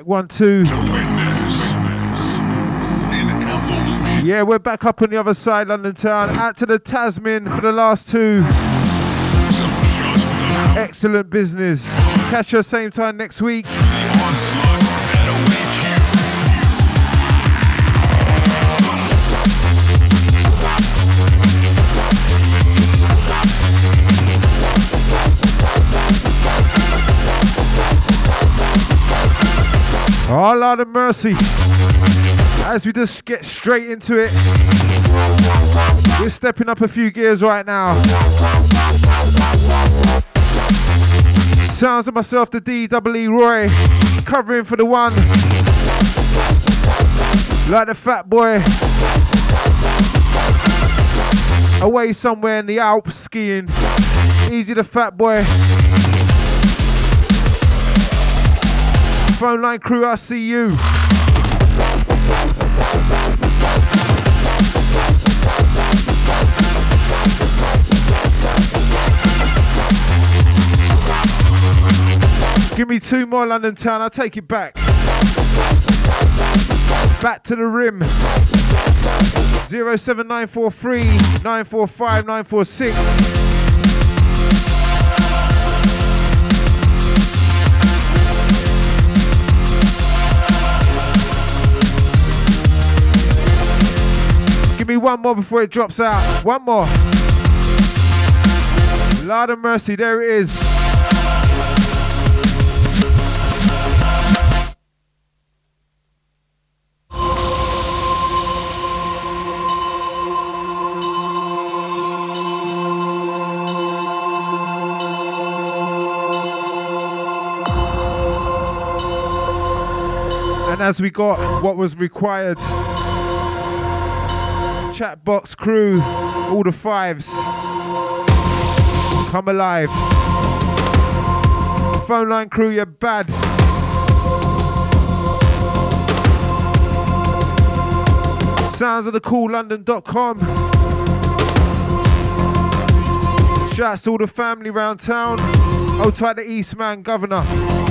1, 2. Yeah, we're back up on the other side, London town. Out to the Tasman for the last 2. Excellent business. Catch you same time next week. Oh, Lord of mercy. As we just get straight into it, we're stepping up a few gears right now. Sounds of myself, the D.E.E. Roy, covering for the one. Like the fat boy. Away somewhere in the Alps skiing. Easy the fat boy. Phone line crew, I see you. Give me 2 more, London town, I'll take it back. Back to the rim. 07943 945 946. Give me 1 more before it drops out. 1 more. Lord of mercy, there it is. And as we got what was required, chat box crew, all the 5s, come alive. Phone line crew, you're bad. Sounds of the cool London.com. Shouts to all the family round town. Hold tight the Eastman Governor.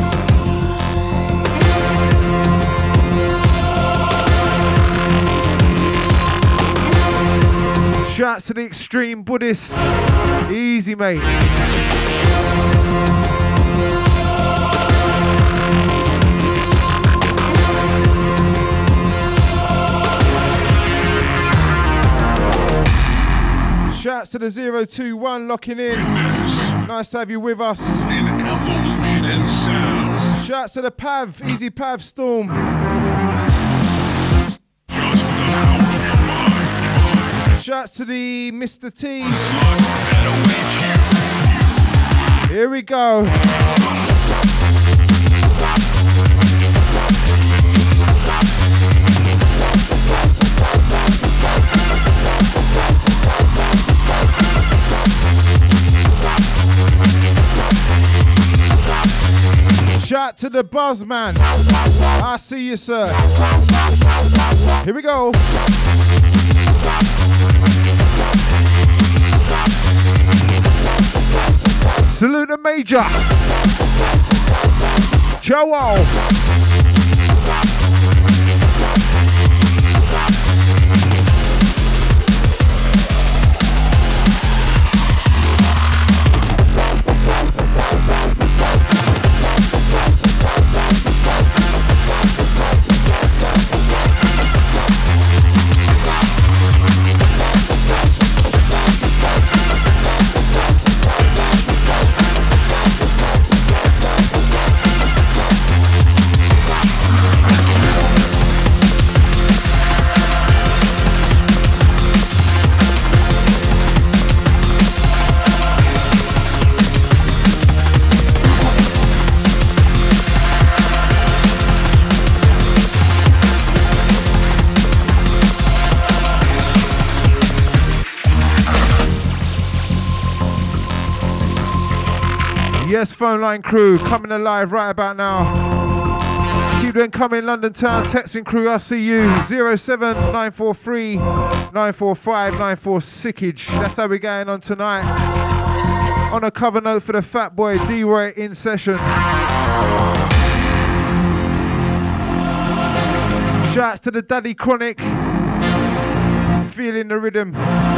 Shouts to the Extreme Buddhist. Easy, mate. Shouts to the 021 locking in. Nice to have you with us. Shouts to the Pav, Easy Pav Storm. Shouts to the Mr. T. Here we go. Shout to the Buzz Man. I see you, sir. Here we go. Salute the Major. Ciao. Yes, phone line crew, coming alive right about now. Keep them coming, London town, texting crew, I see you. 07943 945 946. That's how we're going on tonight. On a cover note for the fat boy, D-Roy in session. Shouts to the Daddy Chronic. Feeling the rhythm.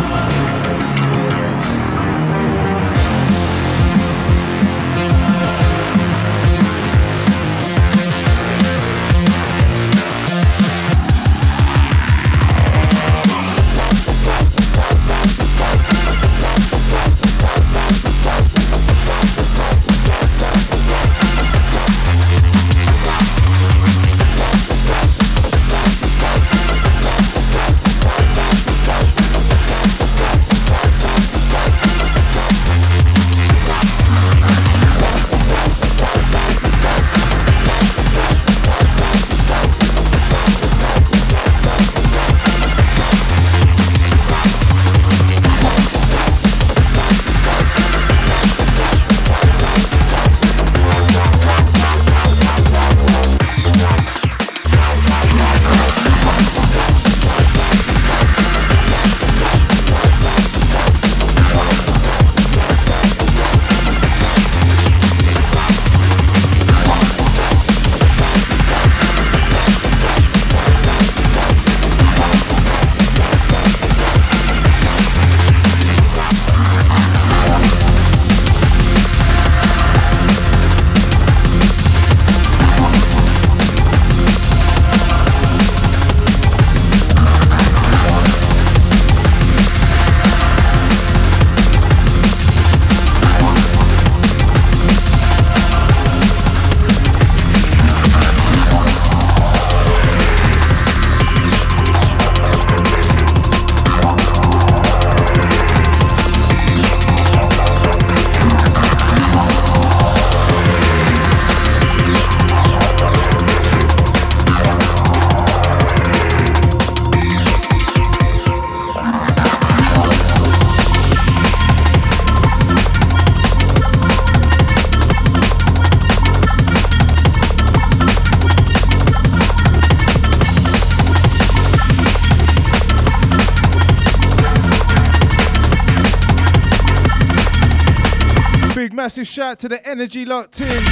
Massive shout to the energy locked in.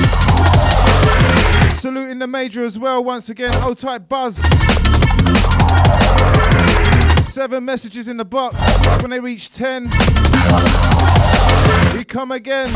Saluting the major as well once again. Old type Buzz. 7 messages in the box. When they reach 10, we come again.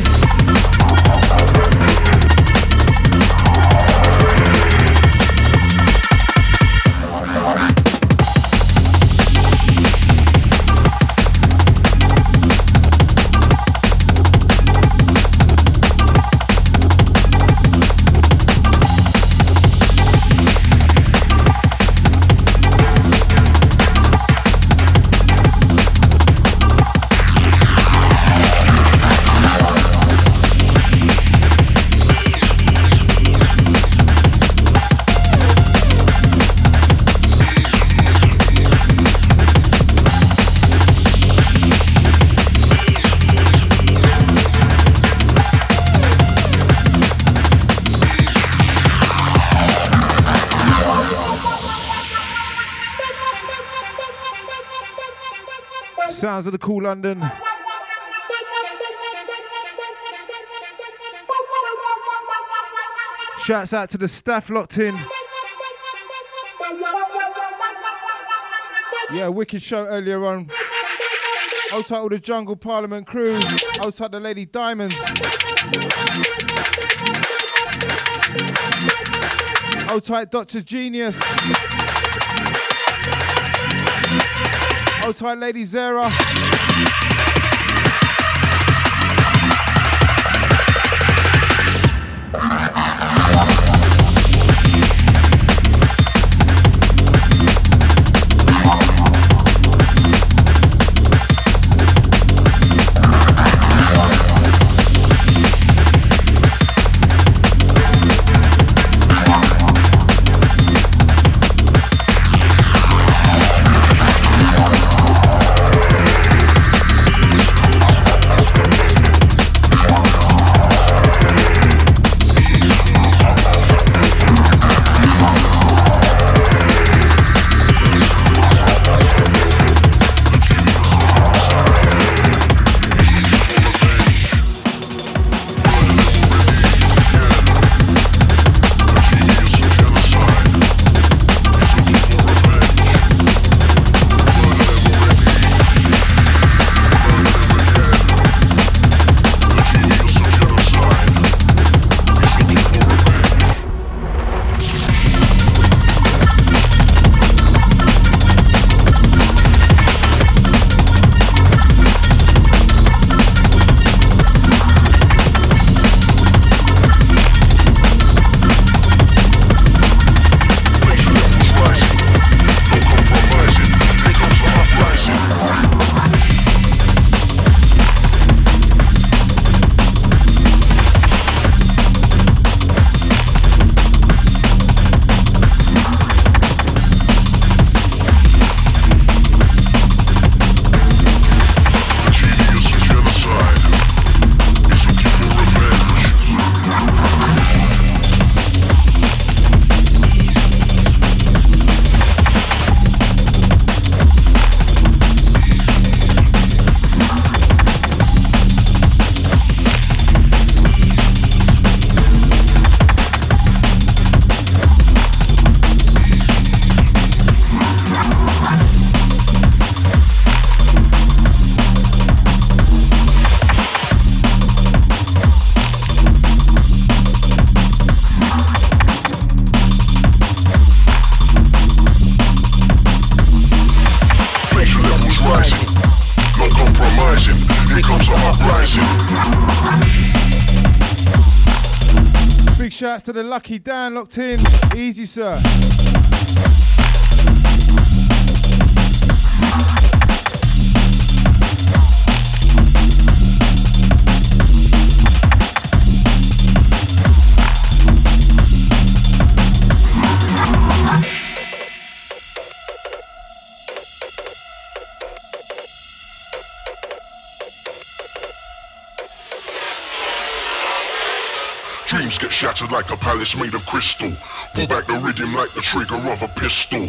Sounds of the cool London. Shouts out to the staff locked in. Yeah, wicked show earlier on. Old tight all the Jungle Parliament crew. Old tight the Lady Diamond. Old tight Dr. Genius. Old tight Lady Zara. Here comes the uprising. Big shouts to the Lucky Dan locked in. Easy, sir. Dreams get shattered like a palace made of crystal. Pull back the rhythm like the trigger of a pistol.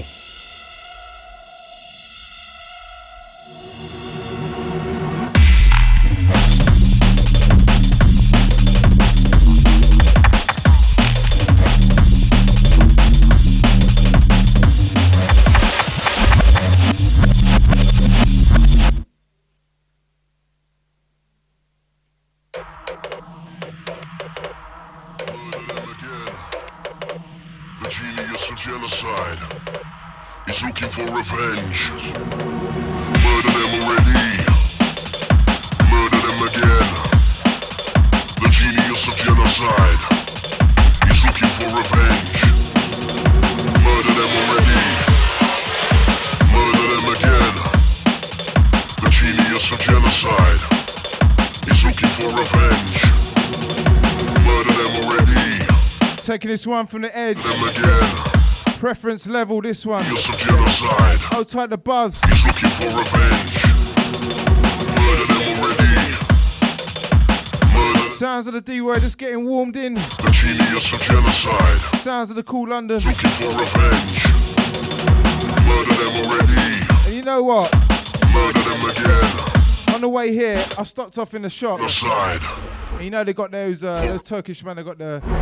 For revenge. Murder them already. Murder them again. The genius of genocide. He's looking for revenge. Murder them already. Murder them again. The genius of genocide. He's looking for revenge. Murder them already. Taking this one from the edge. Them again. Preference level, this one. You're some genocide. Hold tight the buzz. He's looking for revenge. Murder them already. Murder. Sounds of the D-word just getting warmed in. The genius of genocide. Sounds of the cool London. He's looking for revenge. Murder them already. And you know what? Murder them again. On the way here, I stopped off in the shop. Genocide. And you know they got those Turkish men, they got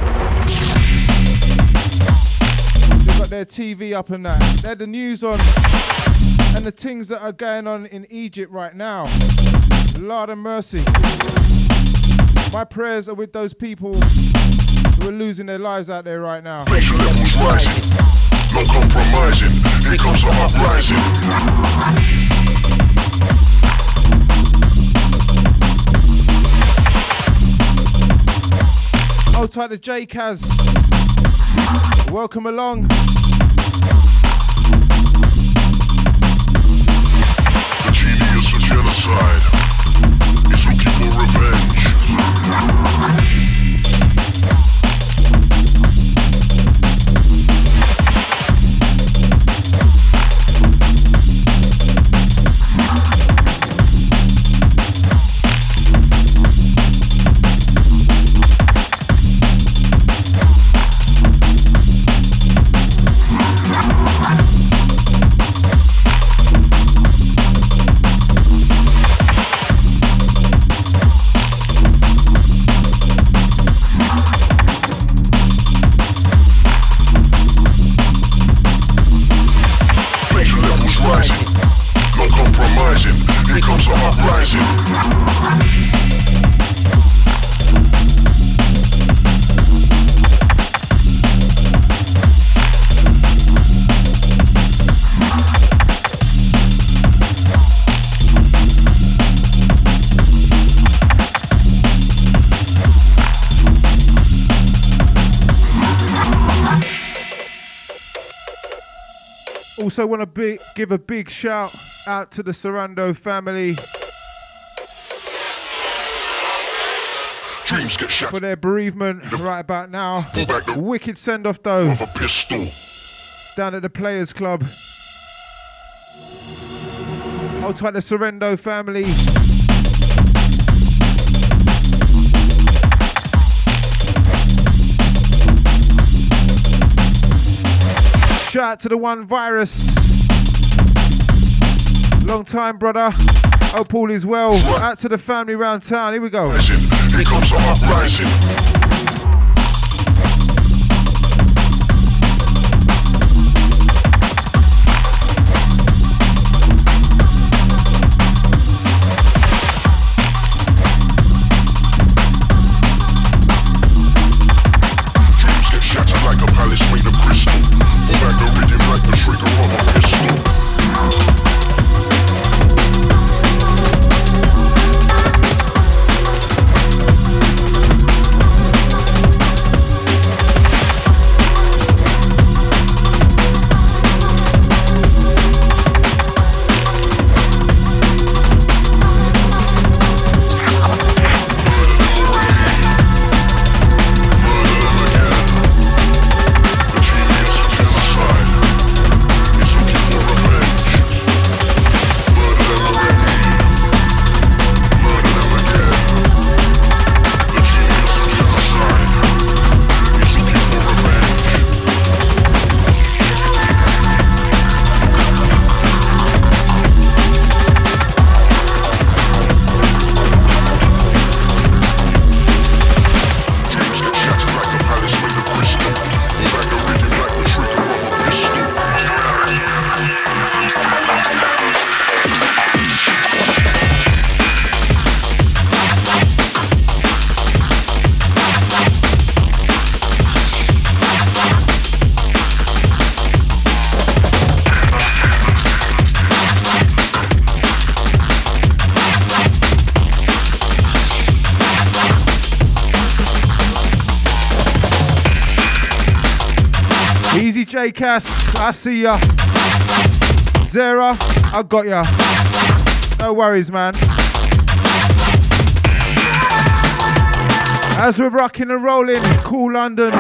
their TV up and that. They had the news on and the things that are going on in Egypt right now. Lord of mercy. My prayers are with those people who are losing their lives out there right now. Pressure levels rising. No compromising. Here comes the uprising. Hold tight to J-Kaz. Welcome along. The genius of genocide is looking for revenge. Also want to give a big shout out to the Sarando family Dreams get shot for their bereavement right about now. Wicked send off though. With a pistol. Down at the Players Club. Hold tight the Sarando family. Shout out to the One Virus. Long time, brother. Hope all is well. Out to the family round town. Here we go. Here comes the uprising. J Cass, I see ya. Zara, I got ya. No worries, man. As we're rocking and rolling, Cool London.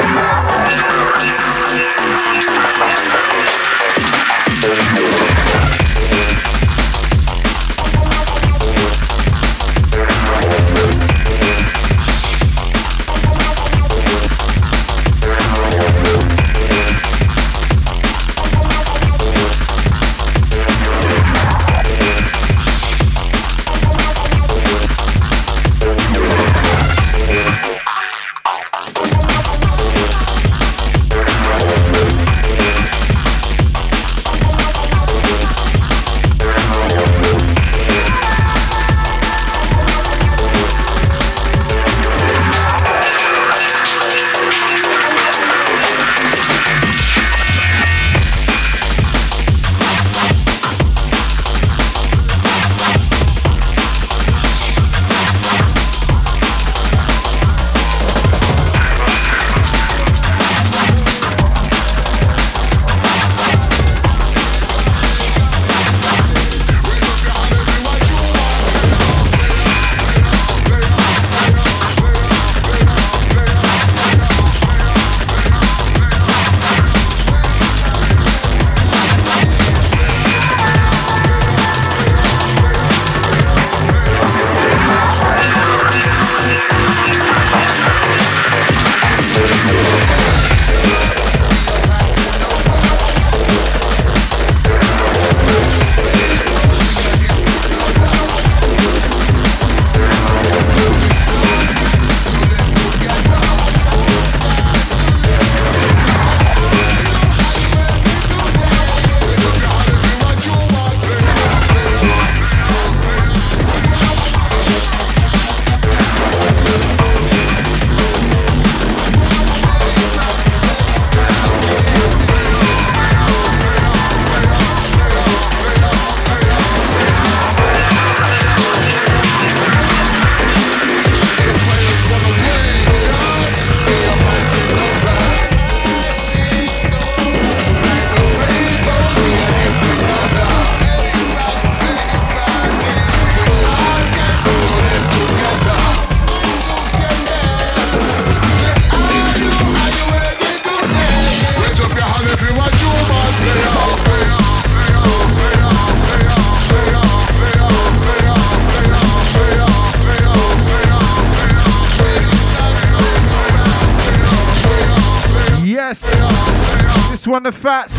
One the Fats.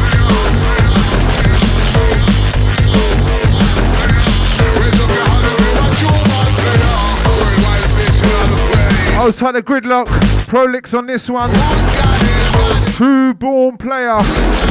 Hold tight the gridlock. Prolix on this one. True born player.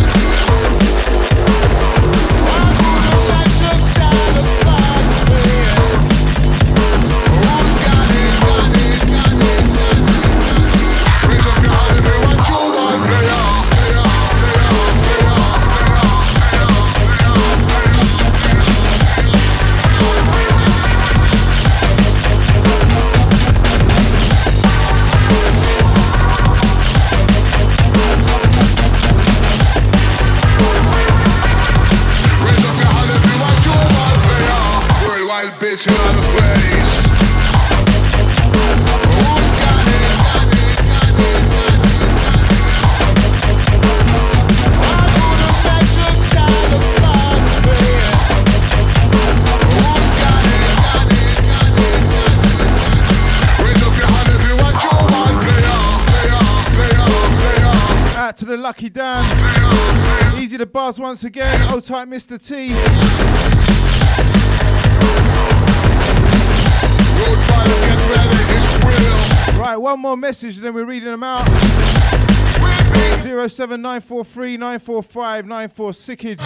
To the Lucky Dan, easy to buzz once again. Hold tight, Mr. T. Right, one more message, then we're reading them out. 07943 945 94 Sickage.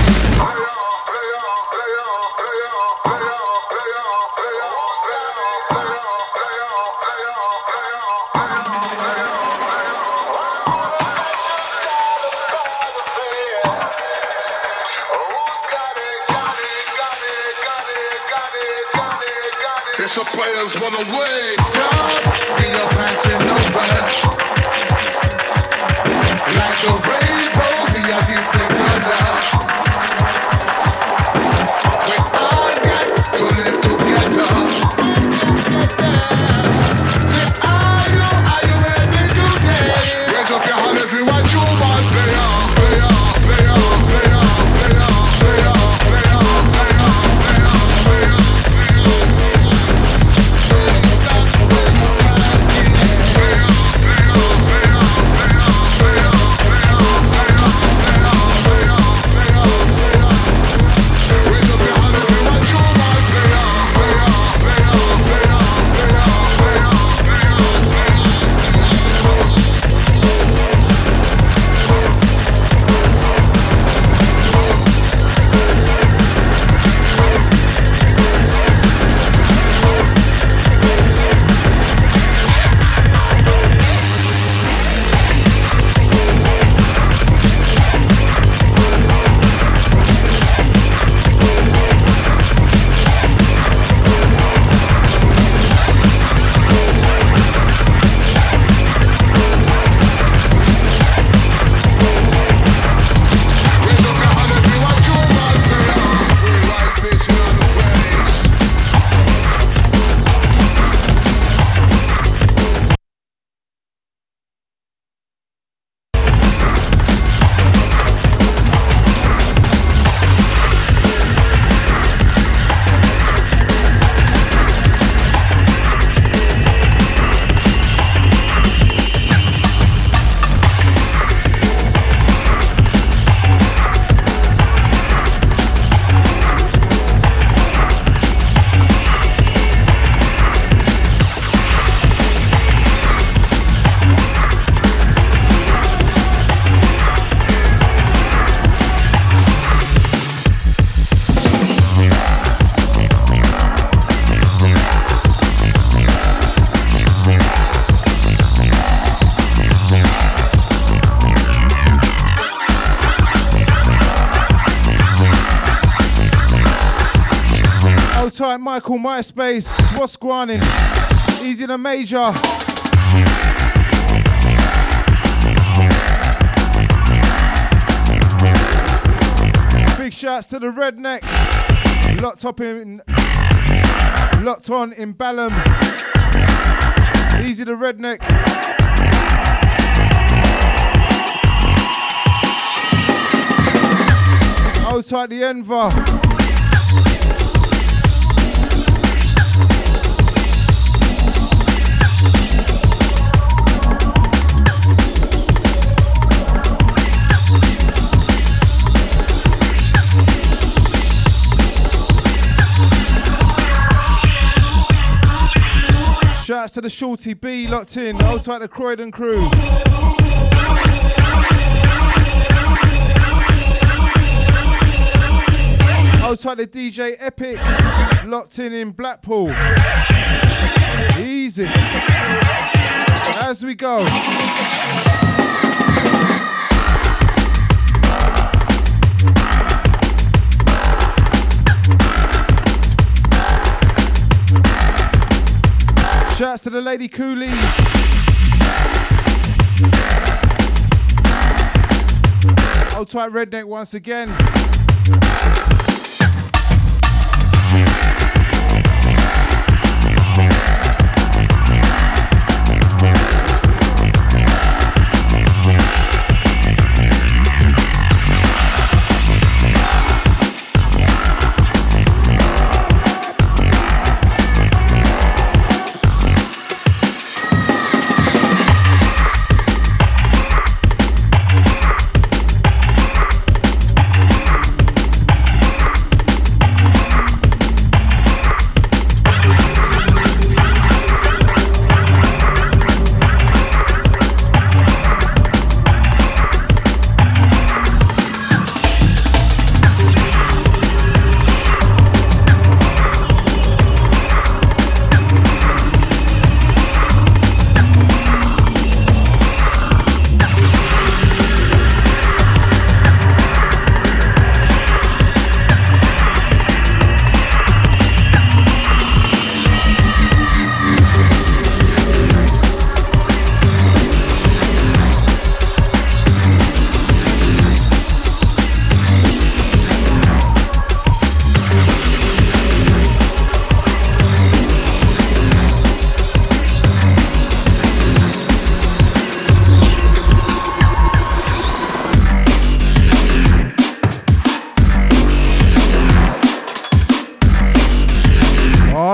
So players wanna wake up, be your passing nowhere. Like the rainbow, we are gifted together. We all get to live together. Say, are you ready today? Raise up your hand if you want to one player. Tight Michael MySpace, what's going on? Easy the Major. Big shouts to the Redneck, locked on in Balham. Easy the Redneck. Hold tight the Enver. Shouts to the Shorty B locked in. Hold tight the Croydon crew. Hold tight the DJ Epic locked in Blackpool. Easy. As we go. Shouts to the Lady Cooley. Hold tight Redneck once again.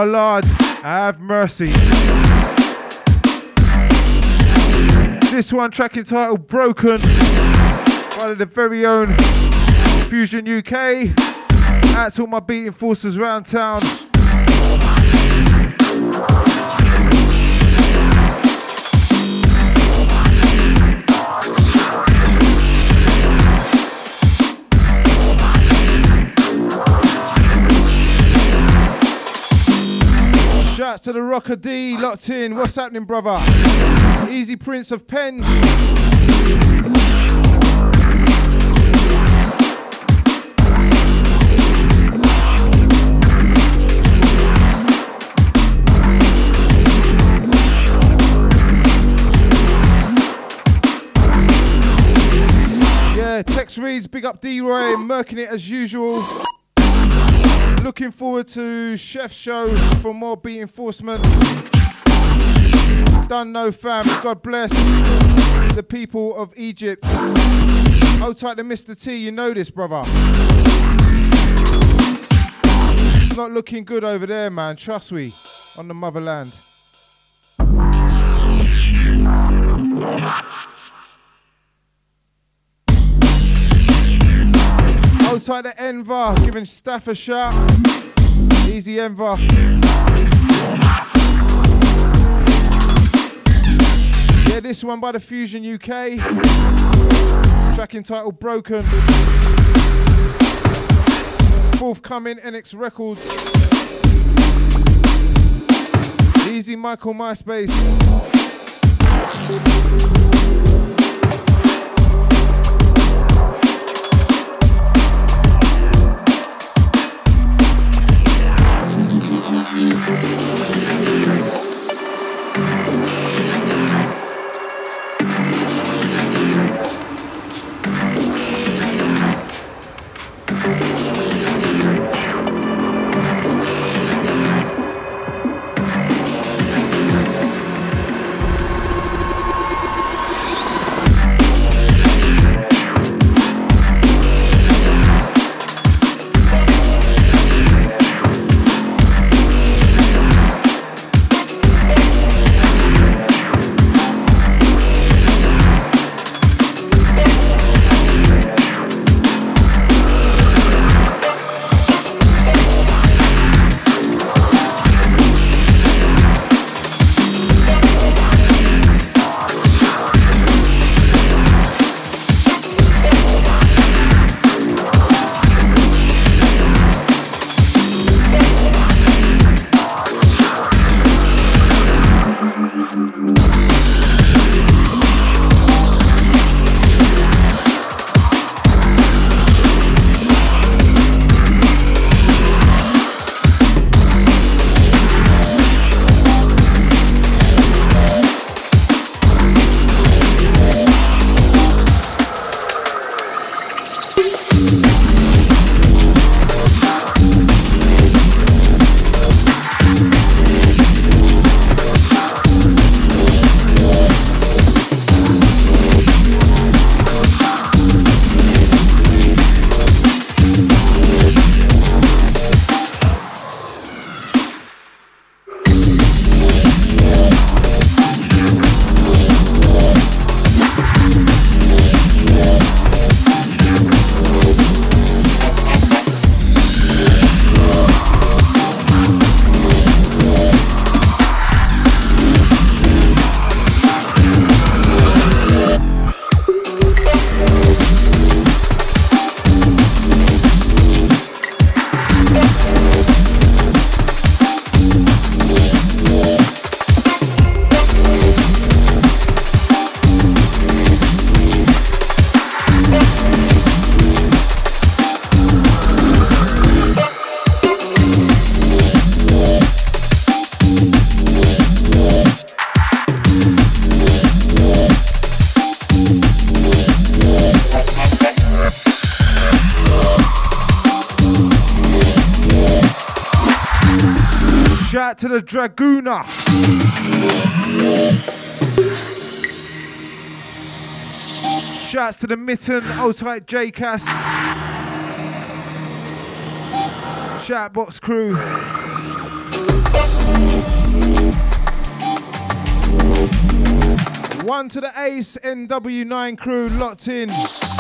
Lord, have mercy. This one track entitled Broken by the very own Fusion UK. Out to all my beating forces around town. Shouts to the Rocker D, locked in. What's happening, brother? Easy Prince of Penge. Yeah, Tex reads, big up D-Roy, murking it as usual. Looking forward to Chef's show for more beat enforcement. Done no fam, God bless the people of Egypt. Hold tight to Mr. T, you know this, brother. It's not looking good over there, man, trust me, on the motherland. Hold tight to Enver, giving Staff a shout. Easy Enver. Yeah, this one by the Fusion UK. Track entitled Broken. Forthcoming NX Records. Easy Michael MySpace. To the Dragooner. Shouts to the Mitten, old tight J-Cass. Shoutbox crew. One to the Ace, NW9 crew locked in.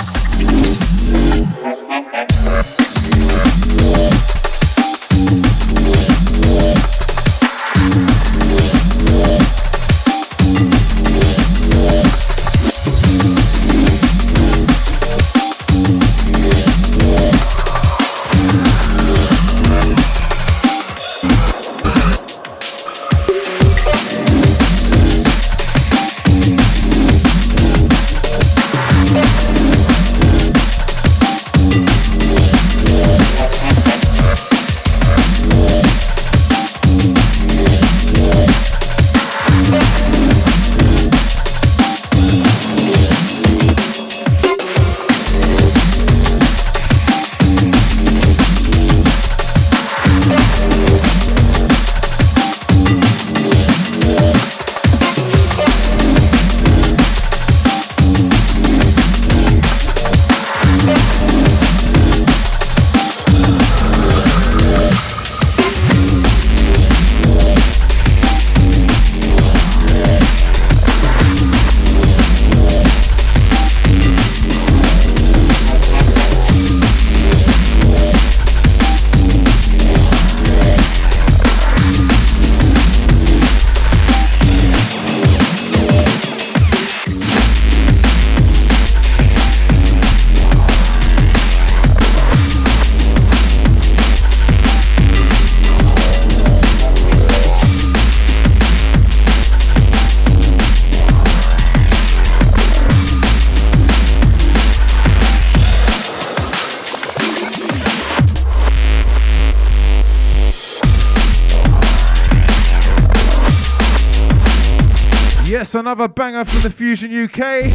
Yes, another banger from the Fusion UK.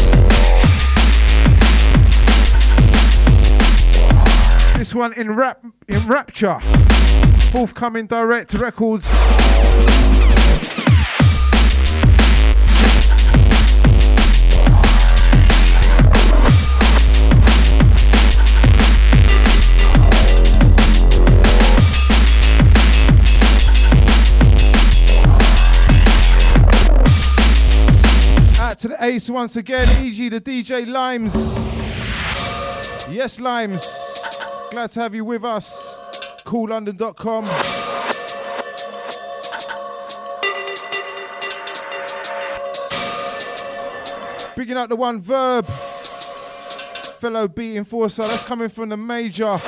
This one in Rapture. Forthcoming direct records. To the Ace once again, E.G. the DJ Limes. Yes, Limes. Glad to have you with us. CoolLondon.com. Bigging up the one Verb. Fellow beat enforcer. That's coming from the Major.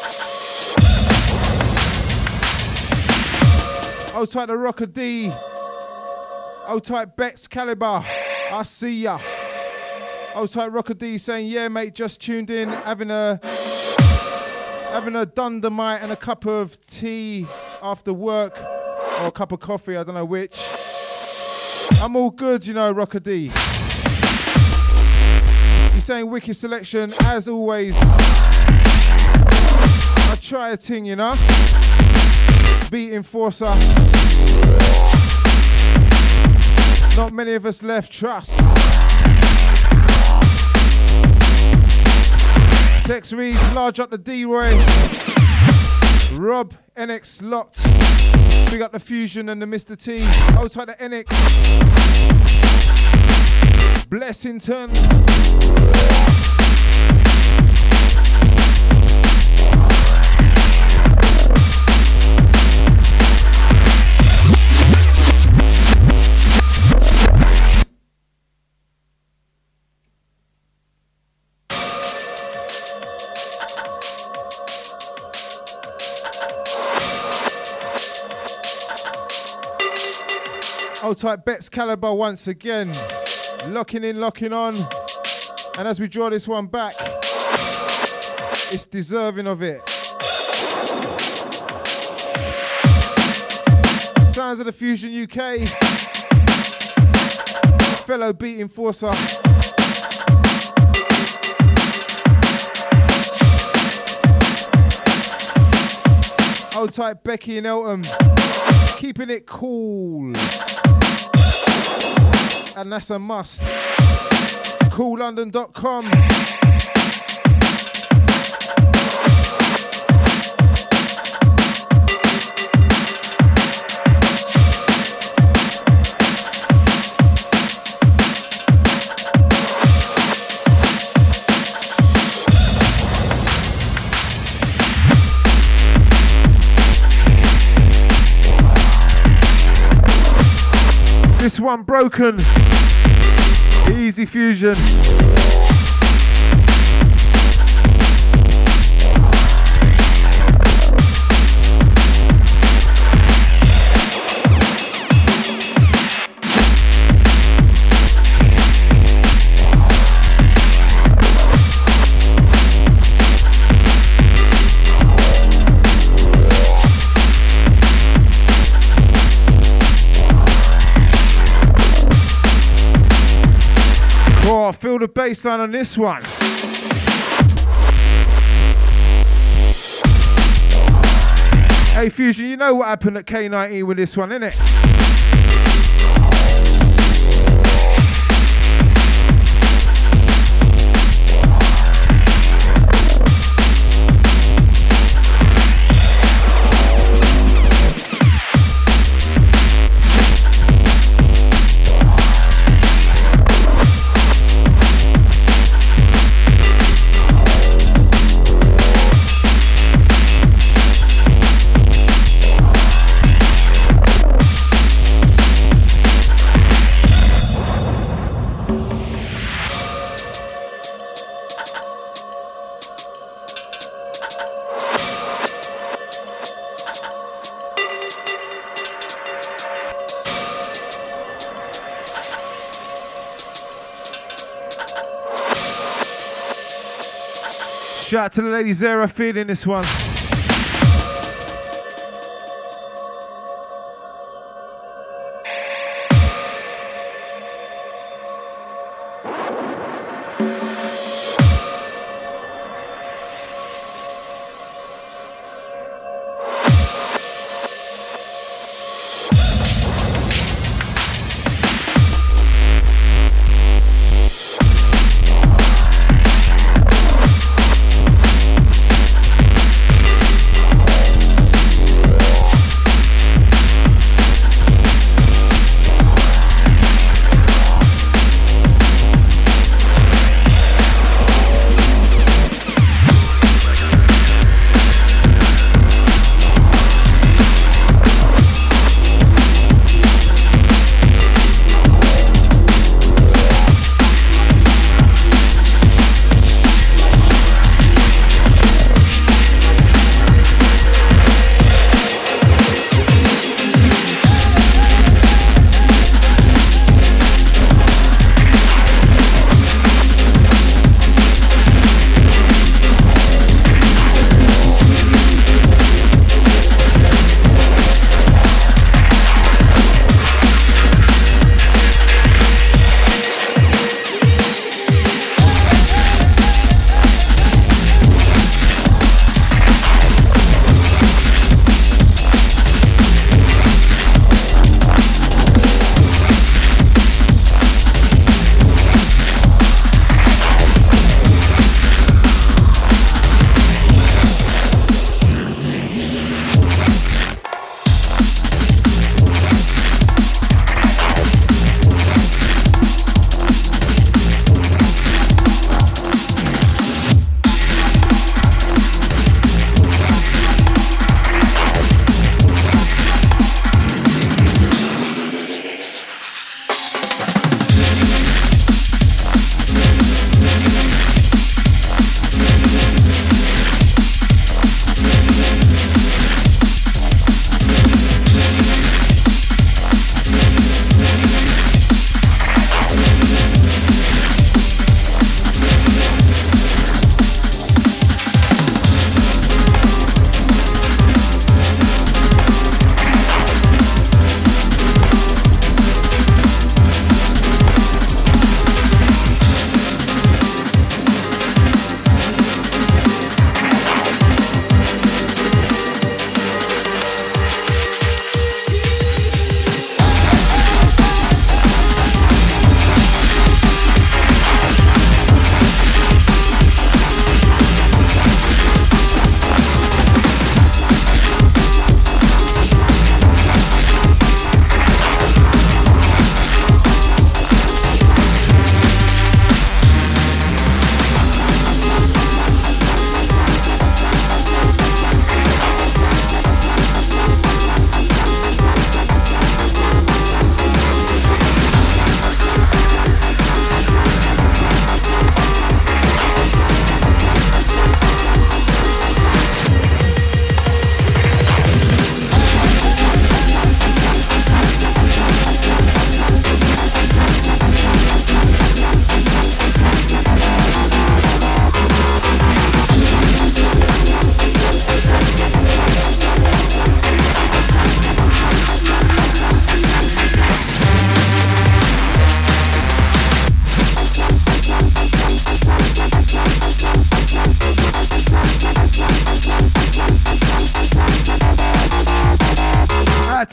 Hold tight the Rocker D. Hold tight Bex Caliber. I see ya. Old tight Rocker D saying, yeah, mate, just tuned in, having a Dundamite and a cup of tea after work, or a cup of coffee, I don't know which. I'm all good, you know, Rocker D. He's saying wicked selection, as always. I try a thing, you know. Beat enforcer. Not many of us left, trust. Text reads, large up the D-Roy. Rob, NX locked. Big up the Fusion and the Mr. T. Hold tight the NX. Blessington. Hold tight Bex Caliber once again. Locking in, locking on. And as we draw this one back, it's deserving of it. Sounds of the Fusion UK. Fellow beat enforcer. Hold tight Becky and Elton. Keeping it cool. And that's a must. CoolLondon.com. this one, Broken. Easy Fusion. Feel the bass line on this one. Hey Fusion, you know what happened at K19 with this one, innit? Shout out to the lady Zara feeling this one.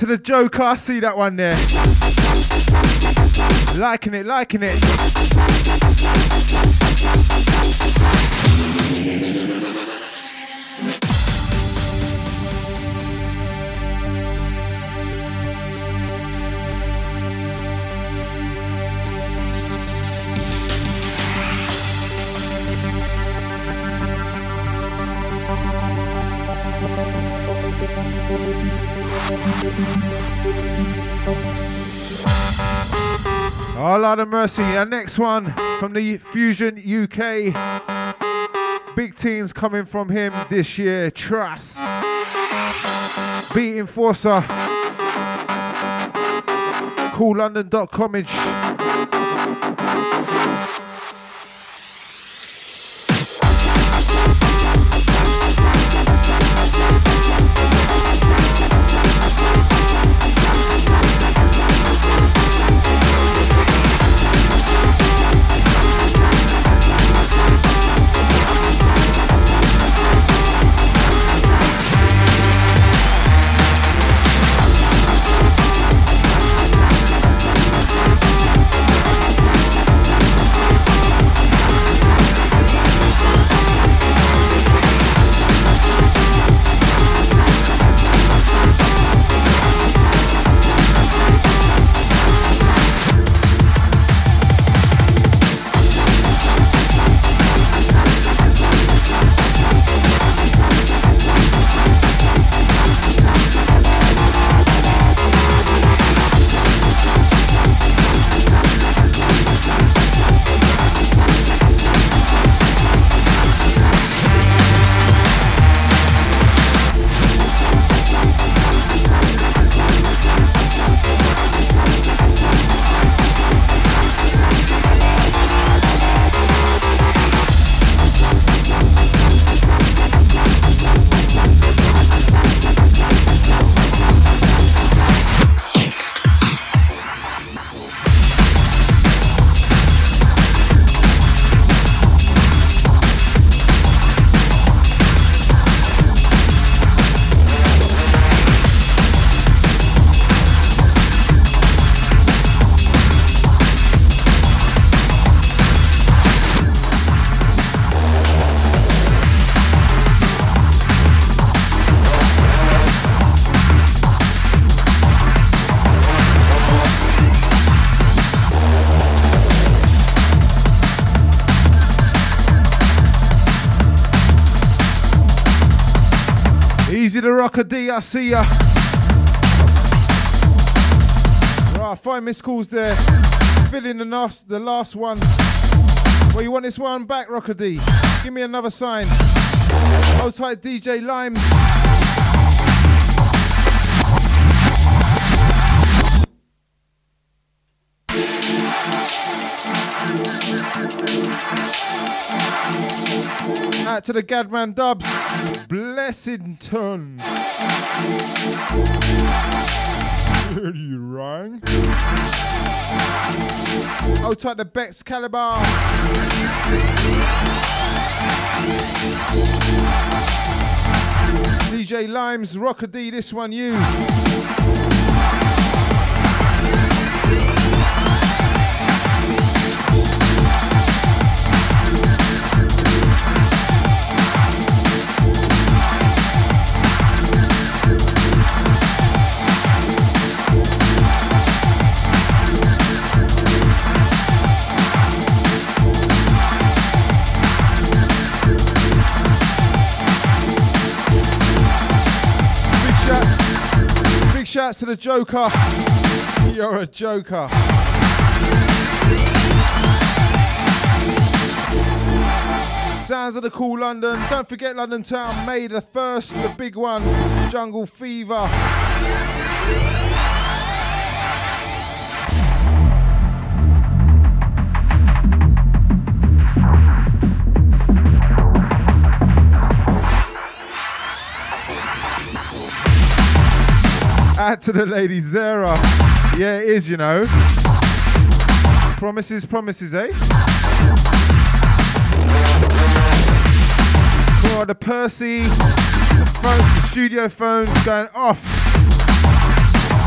the Joker, I see that one there. Liking it, liking it. Oh, Lord of mercy. Our next one from the Fusion UK. Big teams coming from him this year. Trust. Beat Enforcer. CoolLondon.com-age. The Rocker D, I see ya. Right, 5 missed calls there. Fill in the last one. Well, you want this one back, Rocker D? Give me another sign. Hold tight, DJ Limes. Out to the Gadman Dubs, Blessington. Heard you wrong. Oh, type the Bex Caliber. DJ Limes, Rocker D, this one you. Shouts to the Joker. You're a joker. Sounds of the Cool London. Don't forget London Town, May the 1st, the big one, Jungle Fever. Add to the lady Zara. Yeah, it is, you know. Promises, promises, eh? For the Percy, the studio phone's going off.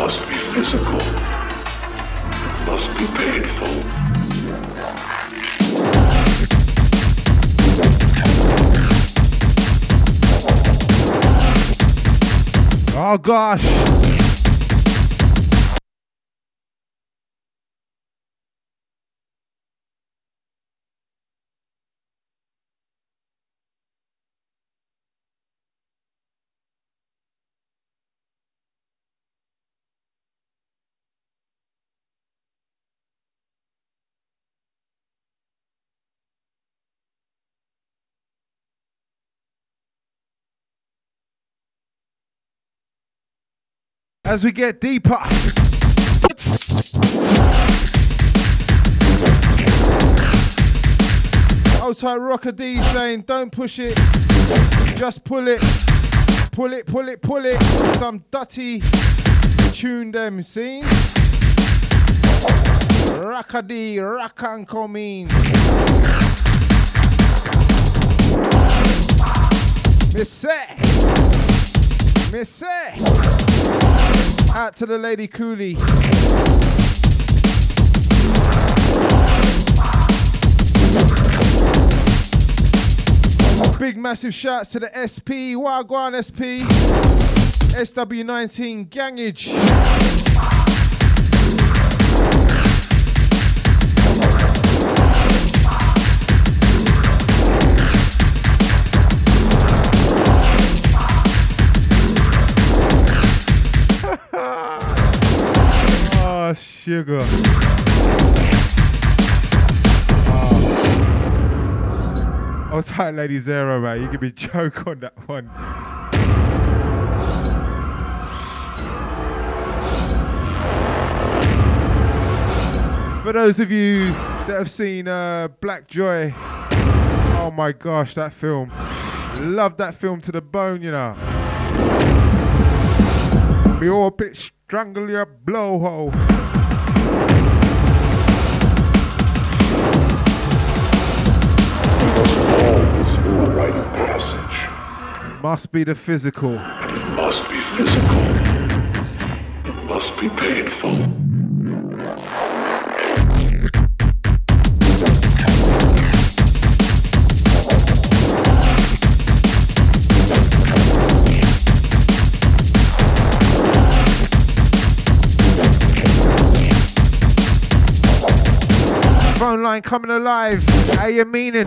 must be physical. It must be painful. Oh gosh. As we get deeper. Old tight Rocker D saying, don't push it, just pull it. Pull it, pull it, pull it. Some dirty tune them, see? Rocker D, rock and come in. Miss out to the lady coolie. Big massive shouts to the SP, Wagwan SP, SW19 Gangage. Oh, sugar. Oh, tight lady Zero, man. You can be joke on that one. For those of you that have seen Black Joy, oh my gosh, that film. Love that film to the bone, you know. Me all bit strangle your blowhole. We must all go through a rite of passage. Must be the physical. And it must be physical. It must be painful. Phone line coming alive. How you meaning?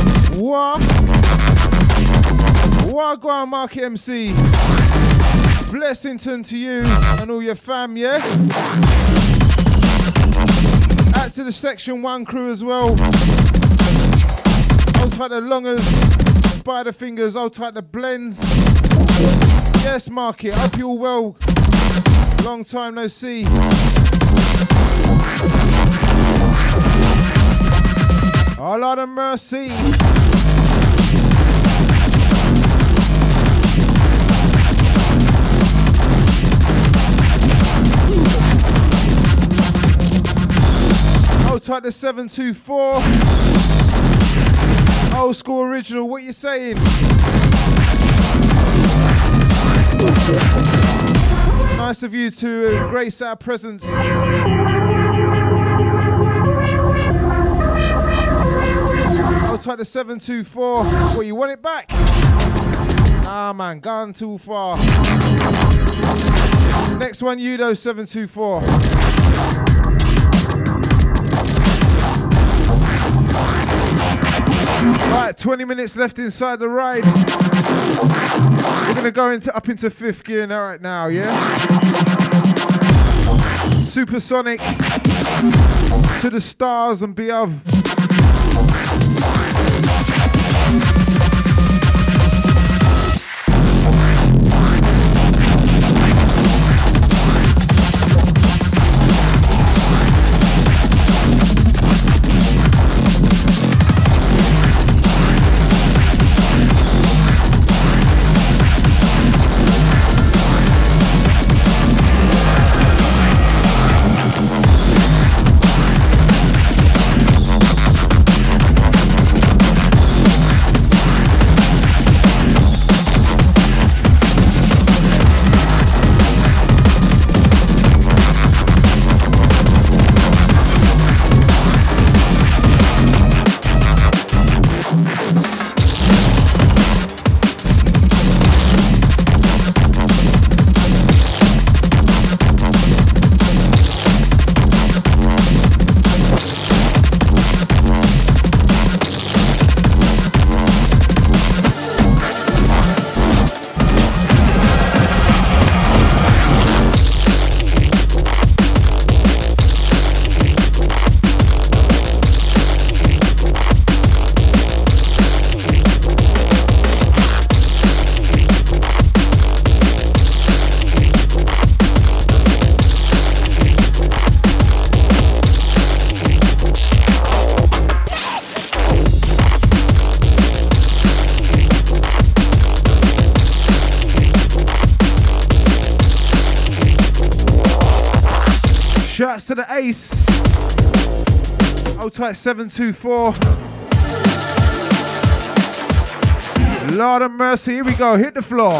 Market MC. Blessington to you and all your fam, yeah? Out to the Section 1 crew as well. Old tight the Longers, Spider Fingers, old tight the Blends. Yes, Market, hope you're all well. Long time no see. Oh, Lord of mercy. Old type the 724. Old school original, what you saying? Nice of you to grace our presence. Old type the 724. What, you want it back? Ah man, gone too far. Next one, Udo 724. Right, 20 minutes left inside the ride. We're gonna go up into 5th gear now, right now, yeah? Supersonic to the stars and beyond. Shouts to the Ace. Old tight 724. Lord of mercy, here we go, hit the floor.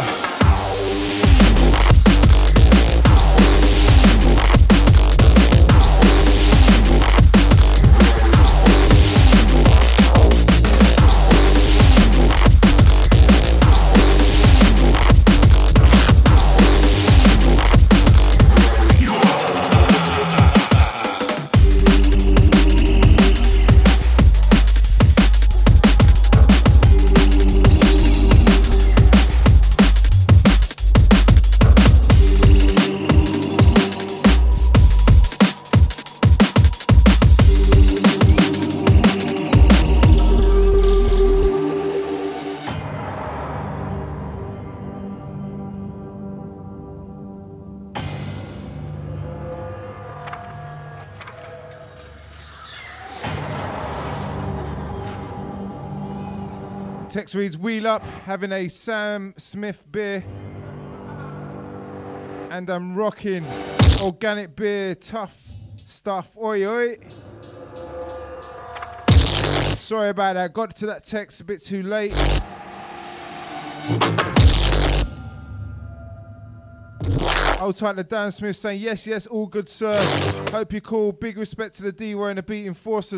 Text reads, wheel up, having a Sam Smith beer. And I'm rocking organic beer, tough stuff. Oi, oi. Sorry about that, got to that text a bit too late. Old tight the Dan Smith saying, yes, yes, all good, sir. Hope you're cool. Big respect to the D-War and the Beat Enforcers.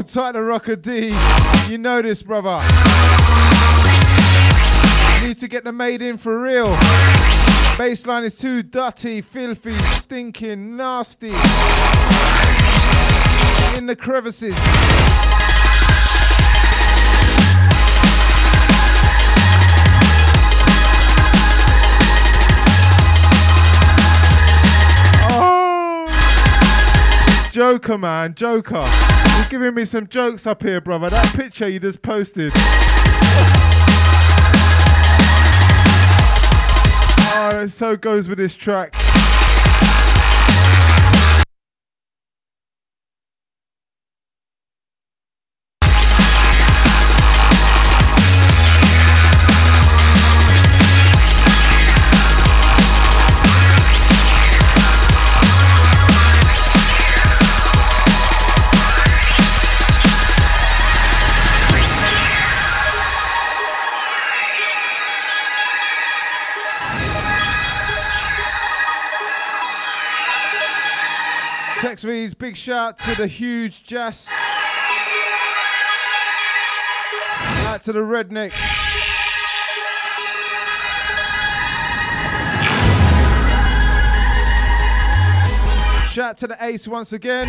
tight to Rocker D. You know this, brother. You need to get the made in for real. Bassline is too dirty, filthy, stinking, nasty. In the crevices. Joker, man, Joker. You're giving me some jokes up here, brother. That picture you just posted. Oh, it so goes with this track. Tex V's big shout to the huge Jazz. Out to the redneck. Shout to the Ace once again.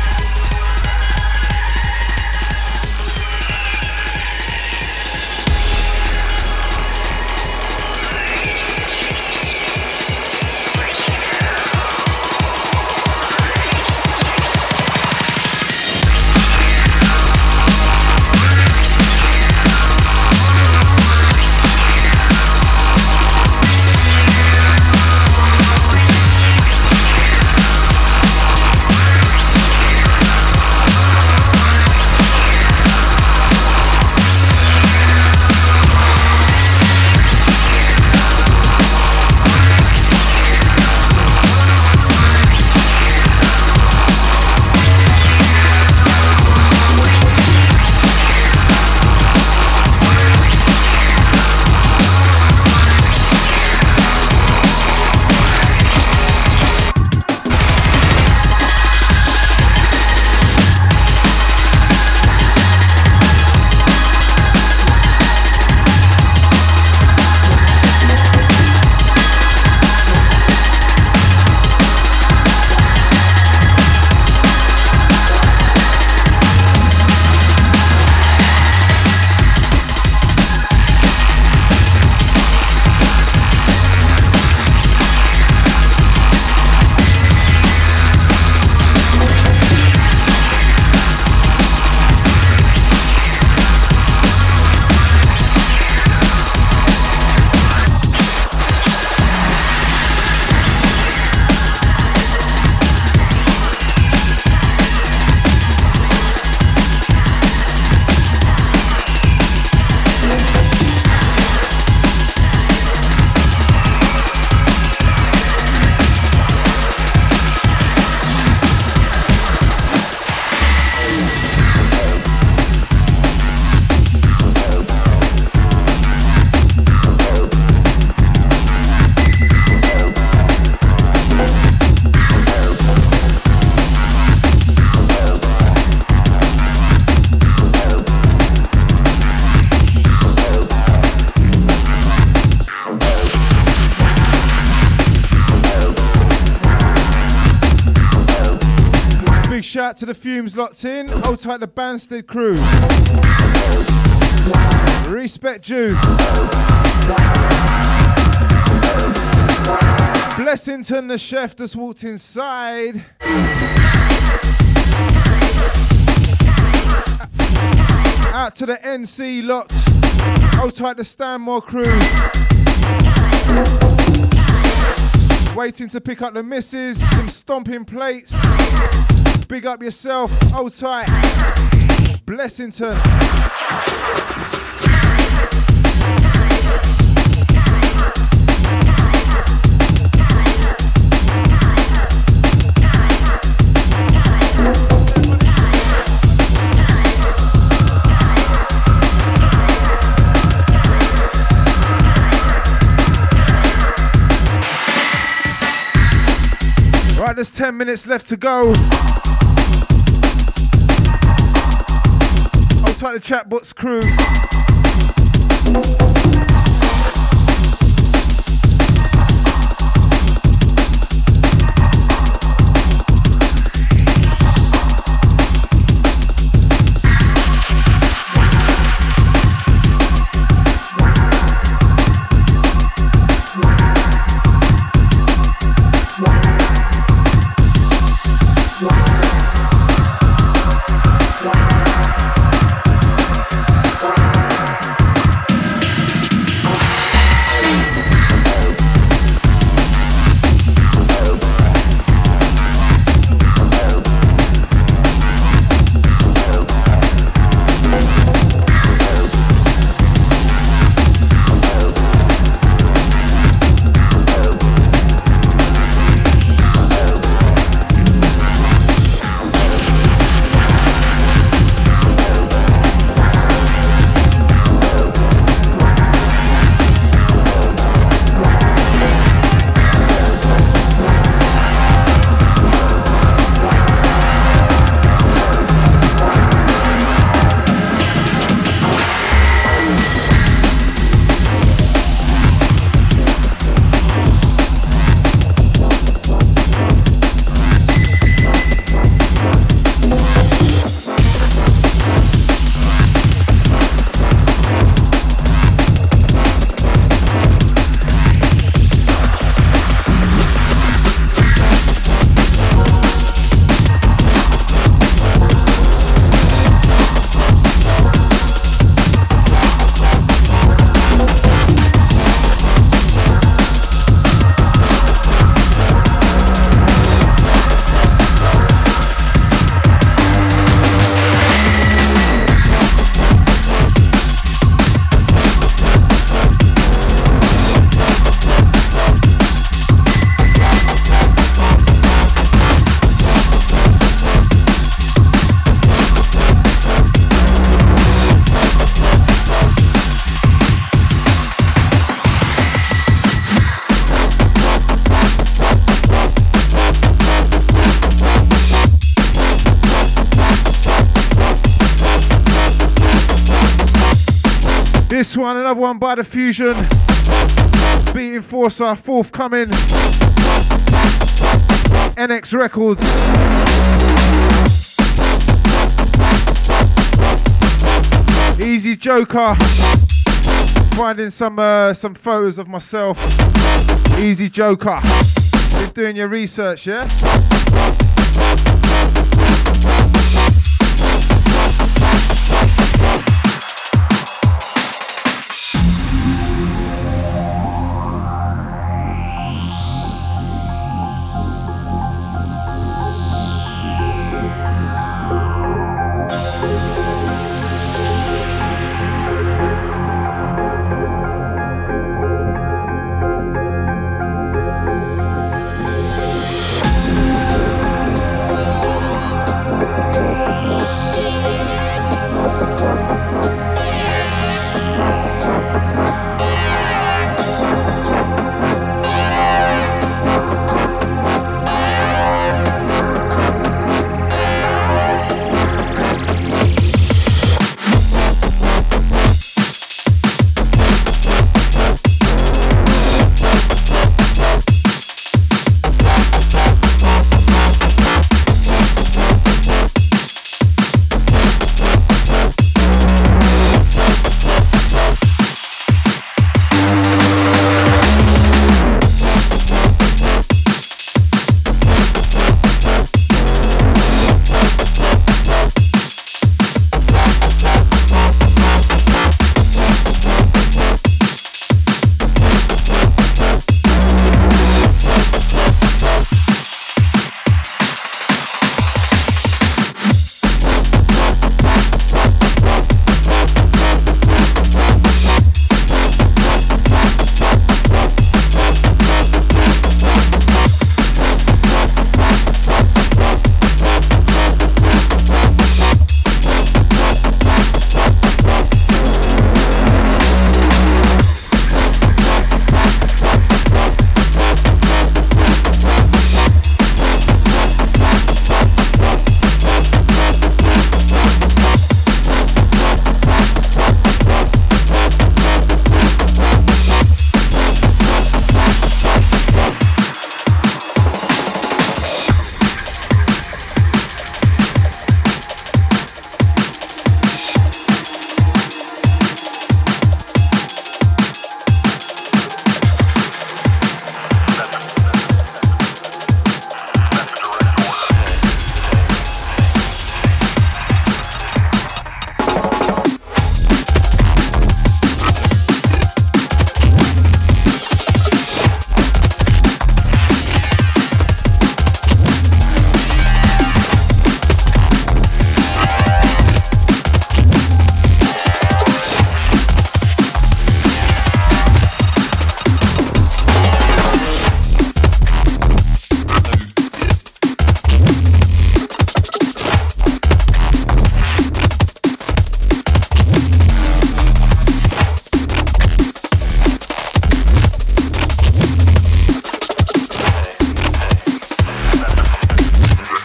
Shout to the Fumes locked in. Hold tight the Banstead crew. Respect you. Blessington the chef just walked inside. Out to the NC locked. Hold tight the Stanmore crew. Waiting to pick up the misses. Some stomping plates. Big up yourself, hold tight. Blessington. Right, there's 10 minutes left to go. tight the Chatbots crew. This one, another one by the Fusion. Beat Enforcer, forthcoming. NX Records. Easy Joker. Finding some photos of myself. Easy Joker. Been doing your research, yeah?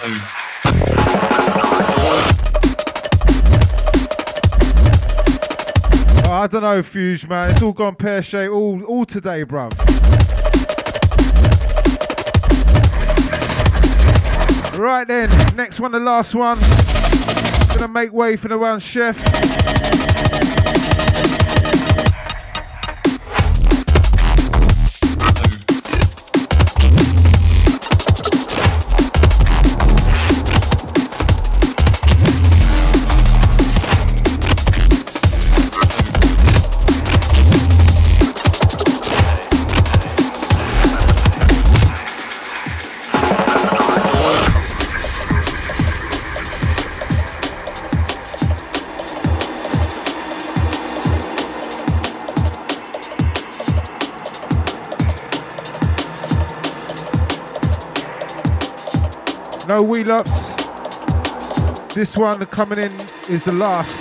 I don't know, Fuge, man. It's all gone pear-shaped all today, bruv. Right then, next one, the last one. Gonna make way for the one chef. No wheel ups. This one coming in is the last.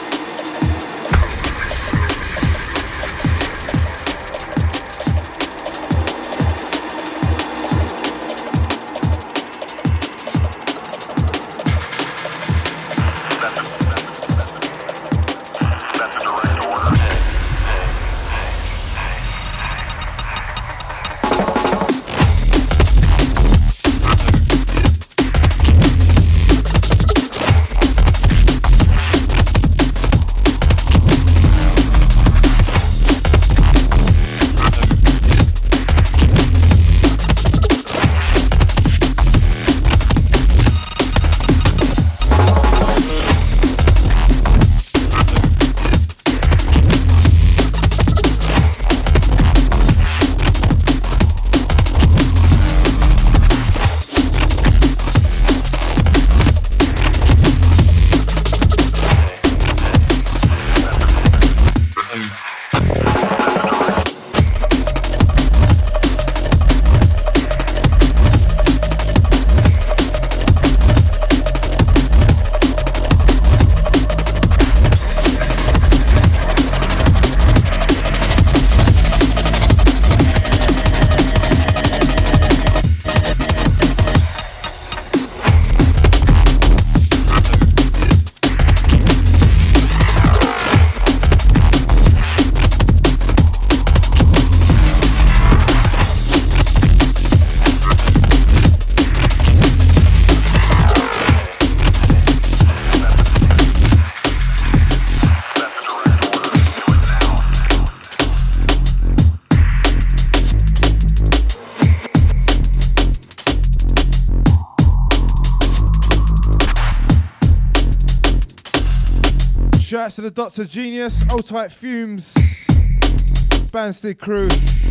Shouts to the Dr. Genius, Old Type Fumes, Bandstead crew.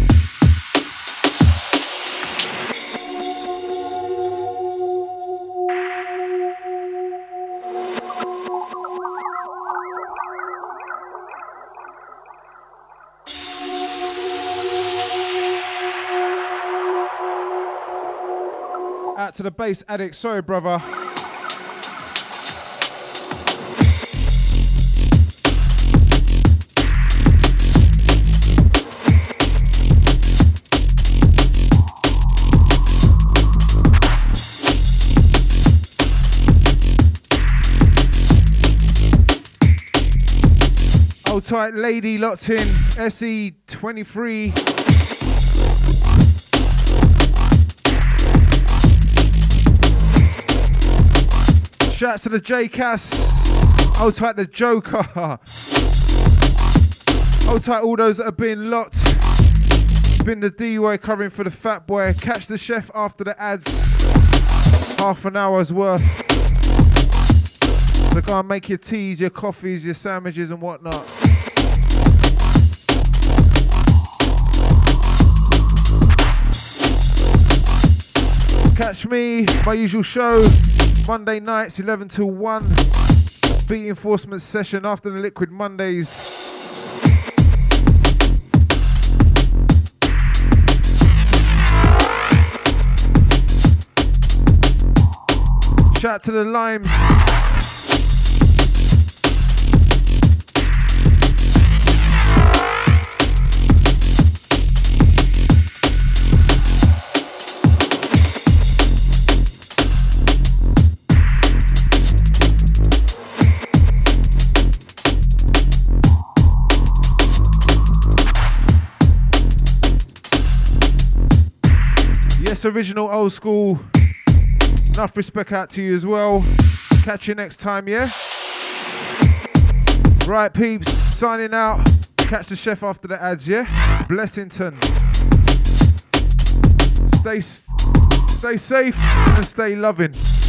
Out to the bass addict, sorry brother. Old tight lady locked in, SE23. Shouts to the J-Cass. Old tight the Joker. Old tight all those that have been locked. Been the D-Way covering for the Fat Boy. Catch the chef after the ads. Half an hour's worth. So go and make your teas, your coffees, your sandwiches and whatnot. Catch me, my usual show, Monday nights 11 till 1. Beat enforcement session after the Liquid Mondays. Shout to the Limes. Yes, original, old school. Enough respect out to you as well. Catch you next time, yeah? Right, peeps, signing out. Catch the chef after the ads, yeah? Blessington. Stay safe and stay loving.